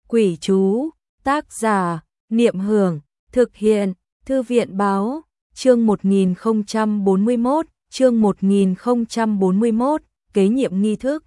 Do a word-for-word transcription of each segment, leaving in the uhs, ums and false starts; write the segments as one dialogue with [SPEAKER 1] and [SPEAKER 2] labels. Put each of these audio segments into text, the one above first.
[SPEAKER 1] Quỷ chú, tác giả, Niệm Hưởng, thực hiện, Thư viện báo, chương một nghìn không trăm bốn mươi mốt, chương một nghìn không trăm bốn mươi mốt, kế nhiệm nghi thức.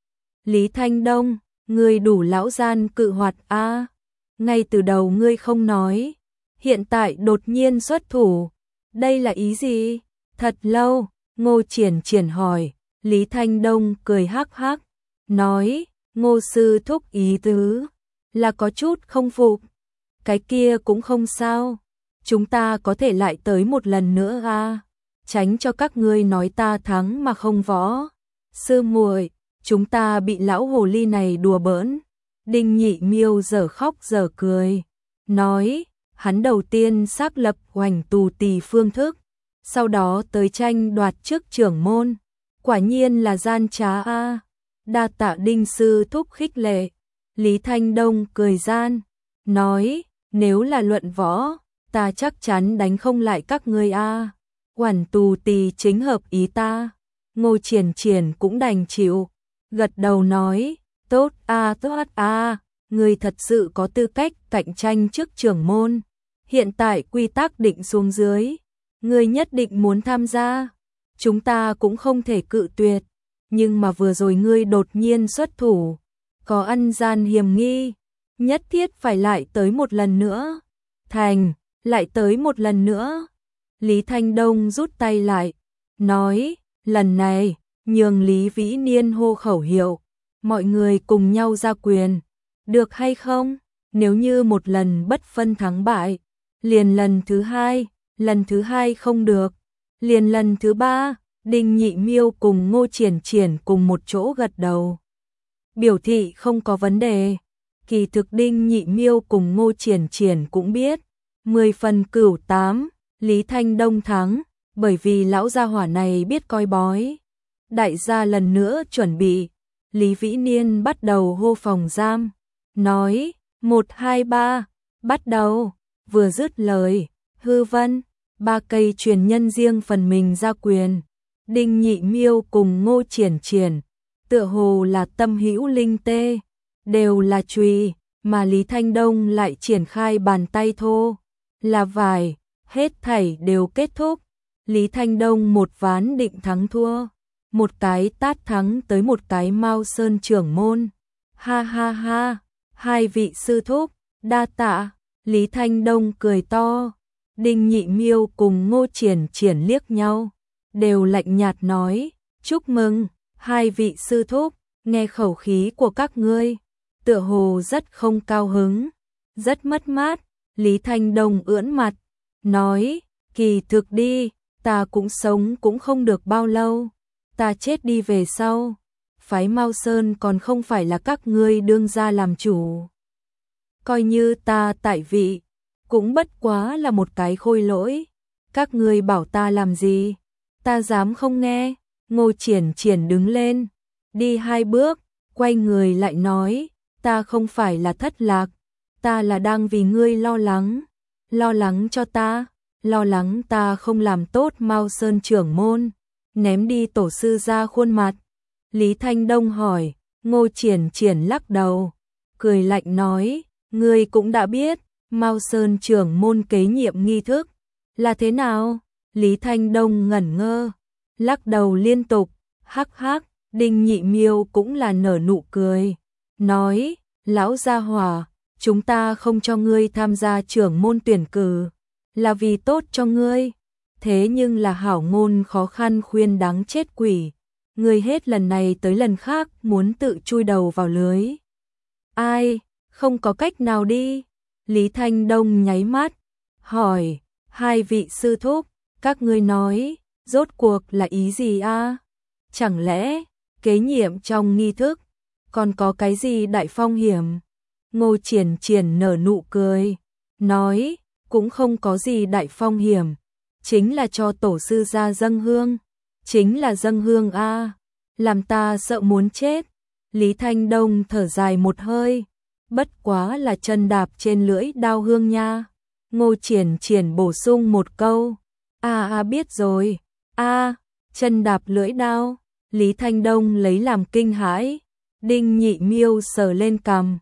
[SPEAKER 1] Lý Thanh Đông, ngươi đủ lão gian cự hoạt a, ngay từ đầu ngươi không nói, hiện tại đột nhiên xuất thủ, đây là ý gì? Thật lâu, Ngô Triển Triển hỏi, Lý Thanh Đông cười hắc hắc, nói, Ngô sư thúc ý tứ là có chút không phục. Cái kia cũng không sao, chúng ta có thể lại tới một lần nữa a, tránh cho các ngươi nói ta thắng mà không võ. Sư muội, chúng ta bị lão hồ ly này đùa bỡn. Đinh Nhị Miêu dở khóc dở cười, nói, hắn đầu tiên xác lập hoành tù tỳ phương thức, sau đó tới tranh đoạt chức trưởng môn, quả nhiên là gian trá a. Đa tạ Đinh sư thúc khích lệ. Lý Thanh Đông cười gian, nói, nếu là luận võ, ta chắc chắn đánh không lại các ngươi a. Hoành tù tỳ chính hợp ý ta. Ngô Triển Triển cũng đành chịu, gật đầu nói, tốt a tốt a, ngươi thật sự có tư cách cạnh tranh chức trưởng môn. Hiện tại quy tắc định xuống dưới, ngươi nhất định muốn tham gia, chúng ta cũng không thể cự tuyệt, nhưng mà vừa rồi ngươi đột nhiên xuất thủ, có ăn gian hiểm nghi, nhất thiết phải lại tới một lần nữa. Thành, lại tới một lần nữa. Lý Thanh Đông rút tay lại, nói, lần này, nhường Lý Vĩ Niên hô khẩu hiệu, mọi người cùng nhau ra quyền, được hay không? Nếu như một lần bất phân thắng bại, liền lần thứ hai, lần thứ hai không được, liền lần thứ ba. Đinh Nhị Miêu cùng Ngô Triển Triển cùng một chỗ gật đầu, biểu thị không có vấn đề. Kỳ thực Đinh Nhị Miêu cùng Ngô Triển Triển cũng biết, mười phần cửu tám, Lý Thanh Đông thắng, bởi vì lão gia hỏa này biết coi bói. Đại gia lần nữa chuẩn bị, Lý Vĩ Niên bắt đầu hô phòng giam, nói, một hai ba, bắt đầu, vừa dứt lời, hư vân, ba cây truyền nhân riêng phần mình ra quyền. Đinh Nhị Miêu cùng Ngô Triển Triển, tựa hồ là tâm hữu linh tê, đều là chùy, mà Lý Thanh Đông lại triển khai bàn tay thô, là vải, hết thảy đều kết thúc. Lý Thanh Đông một ván định thắng thua, một cái tát thắng tới một cái Mao Sơn trưởng môn. Ha ha ha, hai vị sư thúc, đa tạ. Lý Thanh Đông cười to. Đinh Nhị Miêu cùng Ngô Triển Triển liếc nhau, đều lạnh nhạt nói, chúc mừng, hai vị sư thúc, nghe khẩu khí của các ngươi, tựa hồ rất không cao hứng, rất mất mát. Lý Thanh Đông ưỡn mặt, nói, kỳ thực đi, ta cũng sống cũng không được bao lâu, ta chết đi về sau, phái Mao Sơn còn không phải là các ngươi đương gia làm chủ. Coi như ta tại vị, cũng bất quá là một cái khôi lỗi, các ngươi bảo ta làm gì, ta dám không nghe. Ngô Triển Triển đứng lên, đi hai bước, quay người lại nói, ta không phải là thất lạc, ta là đang vì ngươi lo lắng, lo lắng cho ta, lo lắng ta không làm tốt Mao Sơn trưởng môn, ném đi tổ sư ra khuôn mặt. Lý Thanh Đông hỏi, Ngô Triển Triển lắc đầu, cười lạnh nói, ngươi cũng đã biết, Mao Sơn trưởng môn kế nhiệm nghi thức là thế nào? Lý Thanh Đông ngẩn ngơ, lắc đầu liên tục, hắc hắc. Đinh Nhị Miêu cũng là nở nụ cười, nói, lão gia hỏa, chúng ta không cho ngươi tham gia trưởng môn tuyển cử, là vì tốt cho ngươi, thế nhưng là hảo ngôn khó khăn khuyên đáng chết quỷ, ngươi hết lần này tới lần khác muốn tự chui đầu vào lưới. Ai, không có cách nào đi. Lý Thanh Đông nháy mắt, hỏi, hai vị sư thúc, các ngươi nói, rốt cuộc là ý gì a? Chẳng lẽ, kế nhiệm trong nghi thức, còn có cái gì đại phong hiểm? Ngô Triển Triển nở nụ cười, nói, cũng không có gì đại phong hiểm, chính là cho tổ sư ra dâng hương, chính là dâng hương a, làm ta sợ muốn chết. Lý Thanh Đông thở dài một hơi, bất quá là chân đạp trên lưỡi đao hương nha. Ngô Triển Triển bổ sung một câu, a a biết rồi, a, chân đạp lưỡi đao. Lý Thanh Đông lấy làm kinh hãi. Đinh Nhị Miêu sờ lên cằm,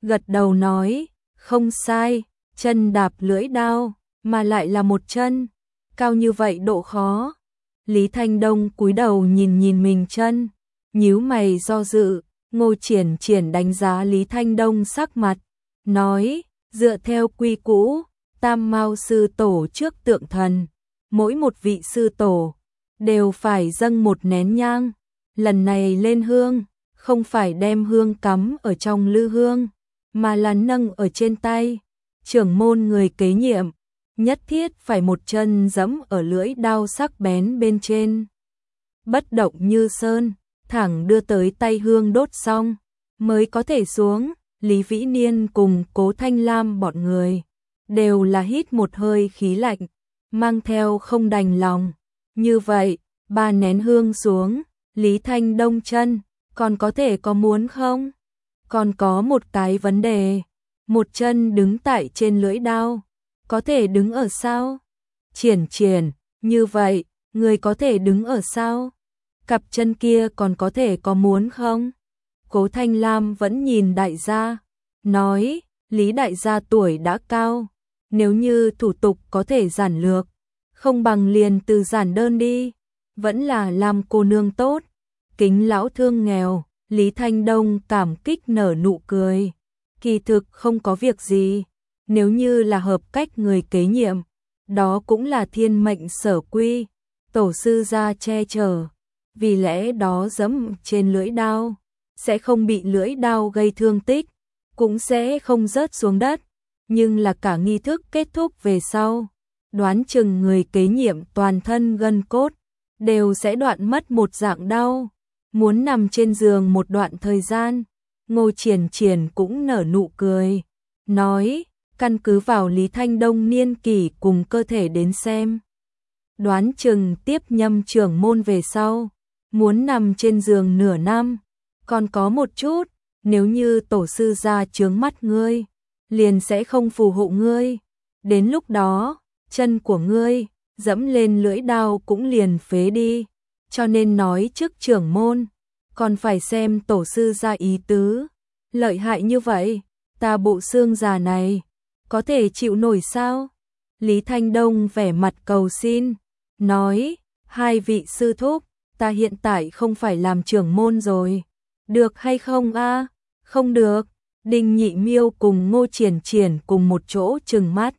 [SPEAKER 1] gật đầu nói, không sai, chân đạp lưỡi đao, mà lại là một chân, cao như vậy độ khó. Lý Thanh Đông cúi đầu nhìn nhìn mình chân, nhíu mày do dự, Ngô Triển Triển đánh giá Lý Thanh Đông sắc mặt, nói, dựa theo quy cũ, Tam Mao sư tổ trước tượng thần, mỗi một vị sư tổ đều phải dâng một nén nhang, lần này lên hương, không phải đem hương cắm ở trong lư hương, mà là nâng ở trên tay. Trưởng môn người kế nhiệm, nhất thiết phải một chân giẫm ở lưỡi đao sắc bén bên trên. Bất động như sơn, thẳng đưa tới tay hương đốt xong, mới có thể xuống. Lý Vĩ Niên cùng Cố Thanh Lam bọn người, đều là hít một hơi khí lạnh, mang theo không đành lòng. Như vậy, ba nén hương xuống, Lý Thanh Đông chân, còn có thể có muốn không? Còn có một cái vấn đề, một chân đứng tại trên lưỡi đao, có thể đứng ở sao? Triển Triển, như vậy, người có thể đứng ở sao? Cặp chân kia còn có thể có muốn không? Cố Thanh Lam vẫn nhìn đại gia, nói, Lý đại gia tuổi đã cao, nếu như thủ tục có thể giản lược, không bằng liền từ giản đơn đi, vẫn là làm cô nương tốt. Kính lão thương nghèo, Lý Thanh Đông cảm kích nở nụ cười. Kỳ thực không có việc gì, nếu như là hợp cách người kế nhiệm, đó cũng là thiên mệnh sở quy, tổ sư gia che chở, vì lẽ đó giẫm trên lưỡi đao, sẽ không bị lưỡi đao gây thương tích, cũng sẽ không rớt xuống đất, nhưng là cả nghi thức kết thúc về sau, đoán chừng người kế nhiệm toàn thân gân cốt, đều sẽ đoạn mất một dạng đau, muốn nằm trên giường một đoạn thời gian. Ngô Triển Triển cũng nở nụ cười, nói, căn cứ vào Lý Thanh Đông niên kỷ cùng cơ thể đến xem. Đoán chừng tiếp nhâm trưởng môn về sau, muốn nằm trên giường nửa năm, còn có một chút, nếu như tổ sư gia chướng mắt ngươi, liền sẽ không phù hộ ngươi. Đến lúc đó, chân của ngươi, dẫm lên lưỡi đao cũng liền phế đi, cho nên nói trước trưởng môn, còn phải xem tổ sư gia ý tứ. Lợi hại như vậy, ta bộ xương già này, có thể chịu nổi sao? Lý Thanh Đông vẻ mặt cầu xin, nói, hai vị sư thúc, ta hiện tại không phải làm trưởng môn rồi, được hay không a? Không được. Đinh Nhị Miêu cùng Ngô Triển Triển cùng một chỗ trừng mắt.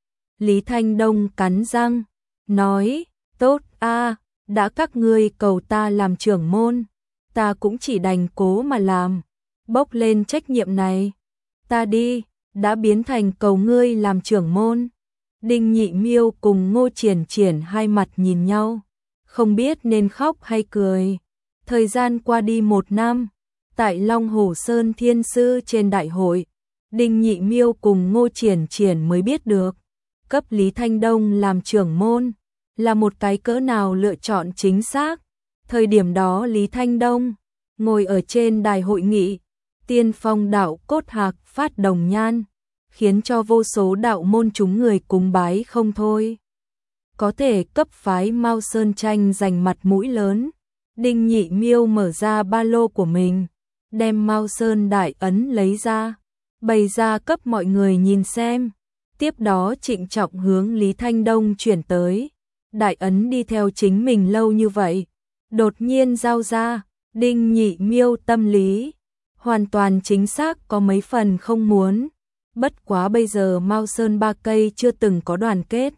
[SPEAKER 1] Lý Thanh Đông cắn răng, nói, tốt a, đã các ngươi cầu ta làm trưởng môn, ta cũng chỉ đành cố mà làm, bốc lên trách nhiệm này. Ta đi, đã biến thành cầu ngươi làm trưởng môn. Đinh Nhị Miêu cùng Ngô Triển Triển hai mặt nhìn nhau, không biết nên khóc hay cười. Thời gian qua đi một năm, tại Long Hồ Sơn Thiên Sư trên đại hội, Đinh Nhị Miêu cùng Ngô Triển Triển mới biết được, cấp Lý Thanh Đông làm trưởng môn, là một cái cỡ nào lựa chọn chính xác. Thời điểm đó Lý Thanh Đông, ngồi ở trên đài hội nghị, tiên phong đạo cốt hạc phát đồng nhan, khiến cho vô số đạo môn chúng người cúng bái không thôi. Có thể cấp phái Mao Sơn Tranh giành mặt mũi lớn, Đinh Nhị Miêu mở ra ba lô của mình, đem Mao Sơn đại ấn lấy ra, bày ra cấp mọi người nhìn xem. Tiếp đó trịnh trọng hướng Lý Thanh Đông chuyển tới. Đại ấn đi theo chính mình lâu như vậy, đột nhiên giao ra, Đinh Nhị Miêu tâm lý hoàn toàn chính xác có mấy phần không muốn. Bất quá bây giờ Mao Sơn ba cây chưa từng có đoàn kết.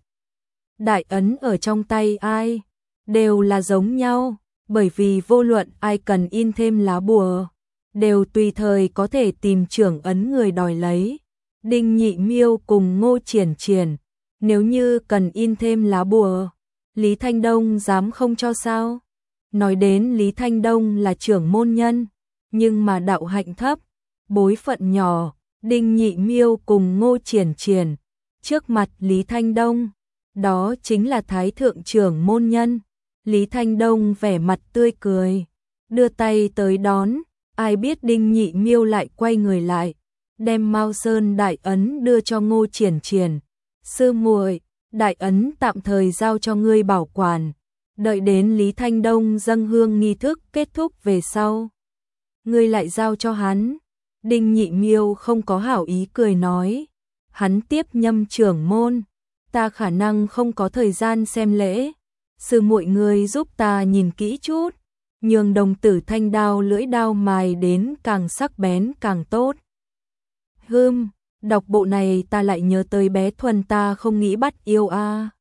[SPEAKER 1] Đại ấn ở trong tay ai, đều là giống nhau, bởi vì vô luận ai cần in thêm lá bùa, đều tùy thời có thể tìm trưởng ấn người đòi lấy. Đinh Nhị Miêu cùng Ngô Triển Triển, nếu như cần in thêm lá bùa, Lý Thanh Đông dám không cho sao? Nói đến Lý Thanh Đông là trưởng môn nhân, nhưng mà đạo hạnh thấp, bối phận nhỏ, Đinh Nhị Miêu cùng Ngô Triển Triển, trước mặt Lý Thanh Đông, đó chính là Thái Thượng trưởng môn nhân. Lý Thanh Đông vẻ mặt tươi cười, đưa tay tới đón, ai biết Đinh Nhị Miêu lại quay người lại, đem Mao Sơn đại ấn đưa cho Ngô Triển Triển. Sư muội, đại ấn tạm thời giao cho ngươi bảo quản, đợi đến Lý Thanh Đông dâng hương nghi thức kết thúc về sau, ngươi lại giao cho hắn. Đinh Nhị Miêu không có hảo ý cười nói, hắn tiếp Nhâm trưởng môn, ta khả năng không có thời gian xem lễ, sư muội người giúp ta nhìn kỹ chút, nhường đồng tử thanh đao lưỡi đao mài đến càng sắc bén càng tốt. Hừm, đọc bộ này ta lại nhớ tới bé Thuần ta không nghĩ bắt yêu a.